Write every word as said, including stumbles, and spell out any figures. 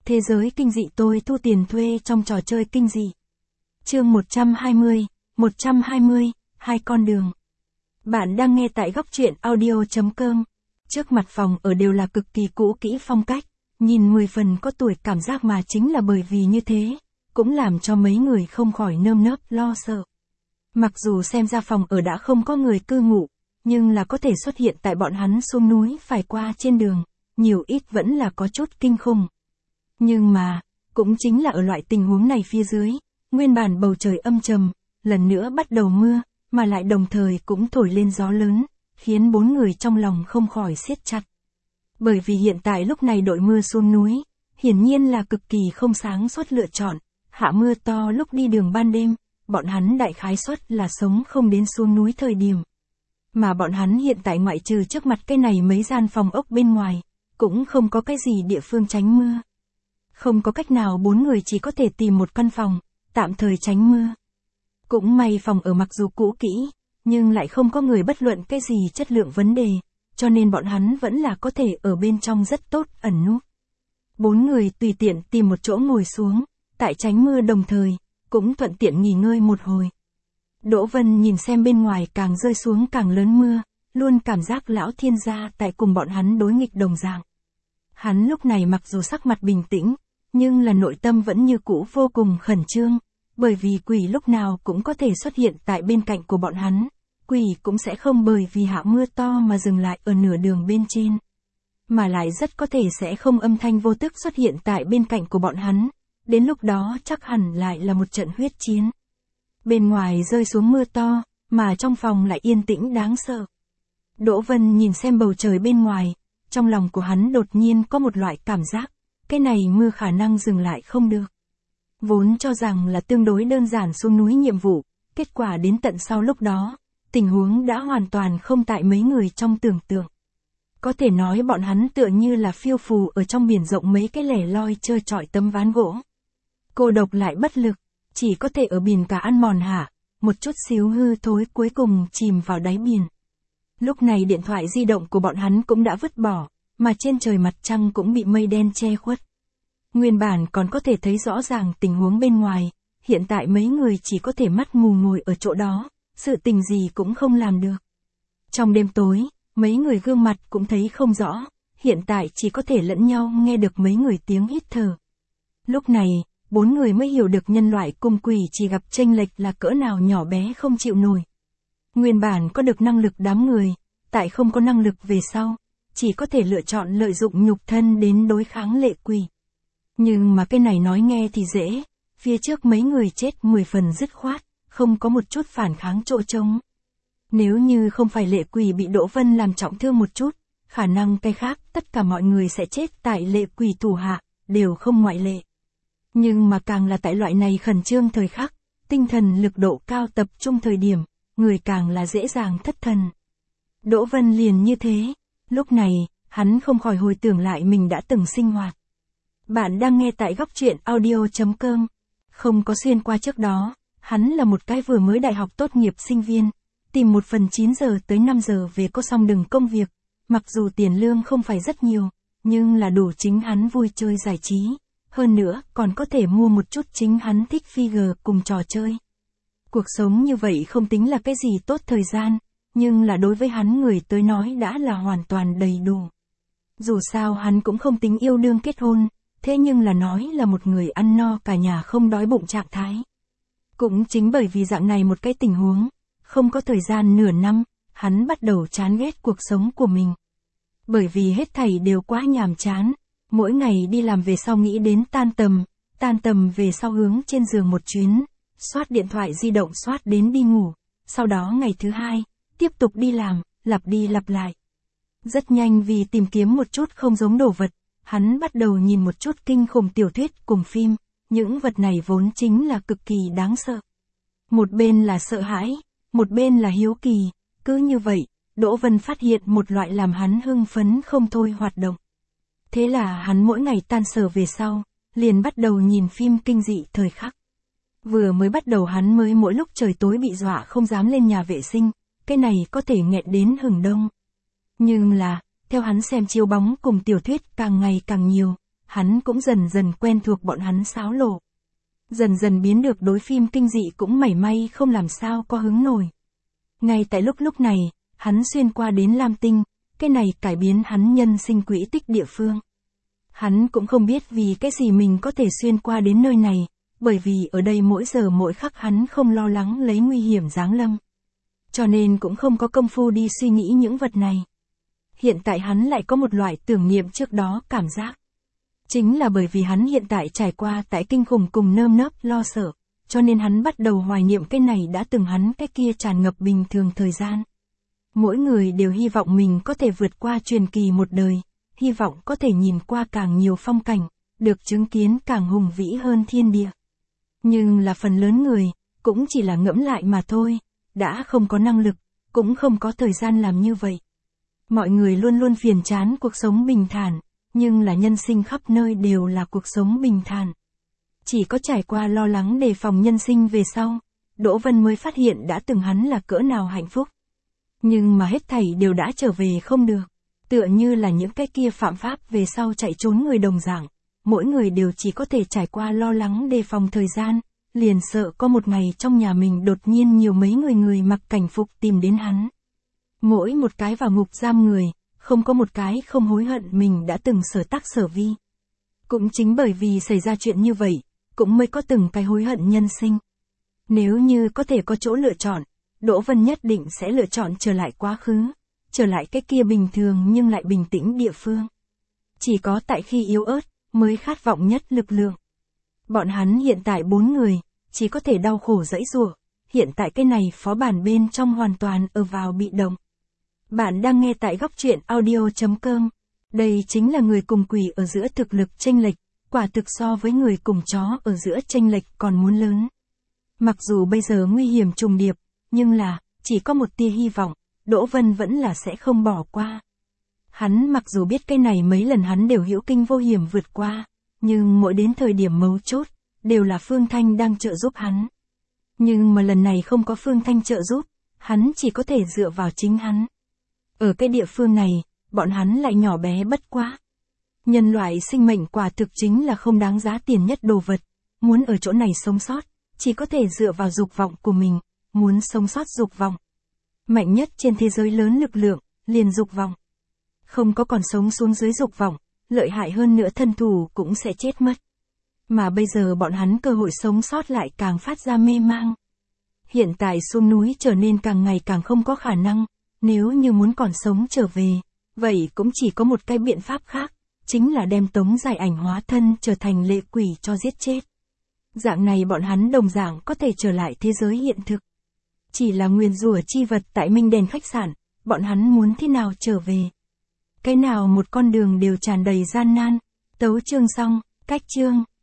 Thế giới kinh dị tôi thu tiền thuê trong trò chơi kinh dị. Chương một trăm hai mươi, một trăm hai mươi, hai con đường. Bạn đang nghe tại góc truyện audio chấm com. Trước mặt phòng ở đều là cực kỳ cũ kỹ phong cách, nhìn mười phần có tuổi cảm giác mà chính là bởi vì như thế, cũng làm cho mấy người không khỏi nơm nớp lo sợ. Mặc dù xem ra phòng ở đã không có người cư ngụ, nhưng là có thể xuất hiện tại bọn hắn xuống núi phải qua trên đường, nhiều ít vẫn là có chút kinh khủng. Nhưng mà, cũng chính là ở loại tình huống này phía dưới, nguyên bản bầu trời âm trầm, lần nữa bắt đầu mưa, mà lại đồng thời cũng thổi lên gió lớn, khiến bốn người trong lòng không khỏi siết chặt. Bởi vì hiện tại lúc này đội mưa xuống núi, hiển nhiên là cực kỳ không sáng suốt lựa chọn, hạ mưa to lúc đi đường ban đêm, bọn hắn đại khái suất là sống không đến xuống núi thời điểm. Mà bọn hắn hiện tại ngoại trừ trước mặt cái này mấy gian phòng ốc bên ngoài, cũng không có cái gì địa phương tránh mưa. Không có cách nào bốn người chỉ có thể tìm một căn phòng, tạm thời tránh mưa. Cũng may phòng ở mặc dù cũ kỹ, nhưng lại không có người bất luận cái gì chất lượng vấn đề, cho nên bọn hắn vẫn là có thể ở bên trong rất tốt ẩn núp. Bốn người tùy tiện tìm một chỗ ngồi xuống, tại tránh mưa đồng thời, cũng thuận tiện nghỉ ngơi một hồi. Đỗ Vân nhìn xem bên ngoài càng rơi xuống càng lớn mưa, luôn cảm giác lão thiên gia tại cùng bọn hắn đối nghịch đồng dạng. Hắn lúc này mặc dù sắc mặt bình tĩnh, nhưng là nội tâm vẫn như cũ vô cùng khẩn trương, bởi vì quỷ lúc nào cũng có thể xuất hiện tại bên cạnh của bọn hắn, quỷ cũng sẽ không bởi vì hạ mưa to mà dừng lại ở nửa đường bên trên, mà lại rất có thể sẽ không âm thanh vô tức xuất hiện tại bên cạnh của bọn hắn, đến lúc đó chắc hẳn lại là một trận huyết chiến. Bên ngoài rơi xuống mưa to, mà trong phòng lại yên tĩnh đáng sợ. Đỗ Vân nhìn xem bầu trời bên ngoài, trong lòng của hắn đột nhiên có một loại cảm giác, cái này mưa khả năng dừng lại không được. Vốn cho rằng là tương đối đơn giản xuống núi nhiệm vụ, kết quả đến tận sau lúc đó, tình huống đã hoàn toàn không tại mấy người trong tưởng tượng. Có thể nói bọn hắn tựa như là phiêu phù ở trong biển rộng mấy cái lẻ loi trơ trọi tấm ván gỗ. Cô độc lại bất lực, chỉ có thể ở biển cả ăn mòn hả, một chút xíu hư thối cuối cùng chìm vào đáy biển. Lúc này điện thoại di động của bọn hắn cũng đã vứt bỏ, mà trên trời mặt trăng cũng bị mây đen che khuất. Nguyên bản còn có thể thấy rõ ràng tình huống bên ngoài, hiện tại mấy người chỉ có thể mắt mù ngồi ở chỗ đó, sự tình gì cũng không làm được. Trong đêm tối, mấy người gương mặt cũng thấy không rõ, hiện tại chỉ có thể lẫn nhau nghe được mấy người tiếng hít thở. Lúc này, bốn người mới hiểu được nhân loại cùng quỷ chỉ gặp chênh lệch là cỡ nào nhỏ bé không chịu nổi. Nguyên bản có được năng lực đám người, tại không có năng lực về sau, chỉ có thể lựa chọn lợi dụng nhục thân đến đối kháng lệ quỷ. Nhưng mà cái này nói nghe thì dễ, phía trước mấy người chết mười phần dứt khoát, không có một chút phản kháng chỗ trống. Nếu như không phải lệ quỷ bị Đỗ Vân làm trọng thương một chút, khả năng cái khác tất cả mọi người sẽ chết tại lệ quỷ thủ hạ, đều không ngoại lệ. Nhưng mà càng là tại loại này khẩn trương thời khắc, tinh thần lực độ cao tập trung thời điểm, người càng là dễ dàng thất thần. Đỗ Vân liền như thế, lúc này, hắn không khỏi hồi tưởng lại mình đã từng sinh hoạt. Bạn đang nghe tại góc truyện audio chấm com. Không có xuyên qua trước đó, hắn là một cái vừa mới đại học tốt nghiệp sinh viên, tìm một phần chín giờ tới năm giờ về có xong đừng công việc, mặc dù tiền lương không phải rất nhiều, nhưng là đủ chính hắn vui chơi giải trí, hơn nữa còn có thể mua một chút chính hắn thích figure cùng trò chơi. Cuộc sống như vậy không tính là cái gì tốt thời gian, nhưng là đối với hắn người tới nói đã là hoàn toàn đầy đủ. Dù sao hắn cũng không tính yêu đương kết hôn, thế nhưng là nói là một người ăn no cả nhà không đói bụng trạng thái. Cũng chính bởi vì dạng này một cái tình huống, không có thời gian nửa năm, hắn bắt đầu chán ghét cuộc sống của mình. Bởi vì hết thảy đều quá nhàm chán, mỗi ngày đi làm về sau nghĩ đến tan tầm, tan tầm về sau hướng trên giường một chuyến, soát điện thoại di động soát đến đi ngủ, sau đó ngày thứ hai, tiếp tục đi làm, lặp đi lặp lại. Rất nhanh vì tìm kiếm một chút không giống đồ vật, hắn bắt đầu nhìn một chút kinh khủng tiểu thuyết cùng phim, những vật này vốn chính là cực kỳ đáng sợ. Một bên là sợ hãi, một bên là hiếu kỳ, cứ như vậy, Đỗ Vân phát hiện một loại làm hắn hưng phấn không thôi hoạt động. Thế là hắn mỗi ngày tan sở về sau, liền bắt đầu nhìn phim kinh dị thời khắc. Vừa mới bắt đầu hắn mới mỗi lúc trời tối bị dọa không dám lên nhà vệ sinh, cái này có thể nghẹn đến hừng đông. Nhưng là, theo hắn xem chiếu bóng cùng tiểu thuyết càng ngày càng nhiều, hắn cũng dần dần quen thuộc bọn hắn xáo lộ. Dần dần biến được đối phim kinh dị cũng mảy may không làm sao có hứng nổi. Ngay tại lúc lúc này, hắn xuyên qua đến Lam Tinh, cái này cải biến hắn nhân sinh quỹ tích địa phương. Hắn cũng không biết vì cái gì mình có thể xuyên qua đến nơi này, bởi vì ở đây mỗi giờ mỗi khắc hắn không lo lắng lấy nguy hiểm giáng lâm. Cho nên cũng không có công phu đi suy nghĩ những vật này. Hiện tại hắn lại có một loại tưởng niệm trước đó cảm giác. Chính là bởi vì hắn hiện tại trải qua tại kinh khủng cùng nơm nớp lo sợ, cho nên hắn bắt đầu hoài niệm cái này đã từng hắn cái kia tràn ngập bình thường thời gian. Mỗi người đều hy vọng mình có thể vượt qua truyền kỳ một đời, hy vọng có thể nhìn qua càng nhiều phong cảnh, được chứng kiến càng hùng vĩ hơn thiên địa. Nhưng là phần lớn người, cũng chỉ là ngẫm lại mà thôi, đã không có năng lực, cũng không có thời gian làm như vậy. Mọi người luôn luôn phiền chán cuộc sống bình thản, nhưng là nhân sinh khắp nơi đều là cuộc sống bình thản. Chỉ có trải qua lo lắng đề phòng nhân sinh về sau, Đỗ Vân mới phát hiện đã từng hắn là cỡ nào hạnh phúc. Nhưng mà hết thảy đều đã trở về không được, tựa như là những cái kia phạm pháp về sau chạy trốn người đồng dạng, mỗi người đều chỉ có thể trải qua lo lắng đề phòng thời gian, liền sợ có một ngày trong nhà mình đột nhiên nhiều mấy người người mặc cảnh phục tìm đến hắn. Mỗi một cái vào ngục giam người, không có một cái không hối hận mình đã từng sở tác sở vi. Cũng chính bởi vì xảy ra chuyện như vậy, cũng mới có từng cái hối hận nhân sinh. Nếu như có thể có chỗ lựa chọn, Đỗ Vân nhất định sẽ lựa chọn trở lại quá khứ, trở lại cái kia bình thường nhưng lại bình tĩnh địa phương. Chỉ có tại khi yếu ớt, mới khát vọng nhất lực lượng. Bọn hắn hiện tại bốn người, chỉ có thể đau khổ dãy giụa, hiện tại cái này phó bản bên trong hoàn toàn ở vào bị động. Bạn đang nghe tại góc truyện audio chấm com. Đây chính là người cùng quỷ ở giữa thực lực chênh lệch, quả thực so với người cùng chó ở giữa chênh lệch còn muốn lớn. Mặc dù bây giờ nguy hiểm trùng điệp, nhưng là, chỉ có một tia hy vọng, Đỗ Vân vẫn là sẽ không bỏ qua. Hắn mặc dù biết cái này mấy lần hắn đều hữu kinh vô hiểm vượt qua, nhưng mỗi đến thời điểm mấu chốt, đều là Phương Thanh đang trợ giúp hắn. Nhưng mà lần này không có Phương Thanh trợ giúp, hắn chỉ có thể dựa vào chính hắn. Ở cái địa phương này, bọn hắn lại nhỏ bé bất quá. Nhân loại sinh mệnh quả thực chính là không đáng giá tiền nhất đồ vật, muốn ở chỗ này sống sót, chỉ có thể dựa vào dục vọng của mình, muốn sống sót dục vọng. Mạnh nhất trên thế giới lớn lực lượng, liền dục vọng. Không có còn sống xuống dưới dục vọng, lợi hại hơn nữa thân thủ cũng sẽ chết mất. Mà bây giờ bọn hắn cơ hội sống sót lại càng phát ra mê mang. Hiện tại xuống núi trở nên càng ngày càng không có khả năng, nếu như muốn còn sống trở về, vậy cũng chỉ có một cái biện pháp khác, chính là đem Tống Giải Ảnh hóa thân trở thành lệ quỷ cho giết chết. Dạng này bọn hắn đồng dạng có thể trở lại thế giới hiện thực. Chỉ là nguyền rủa chi vật tại Minh Đền khách sạn, bọn hắn muốn thế nào trở về. Cái nào một con đường đều tràn đầy gian nan. Tấu chương xong, cách chương.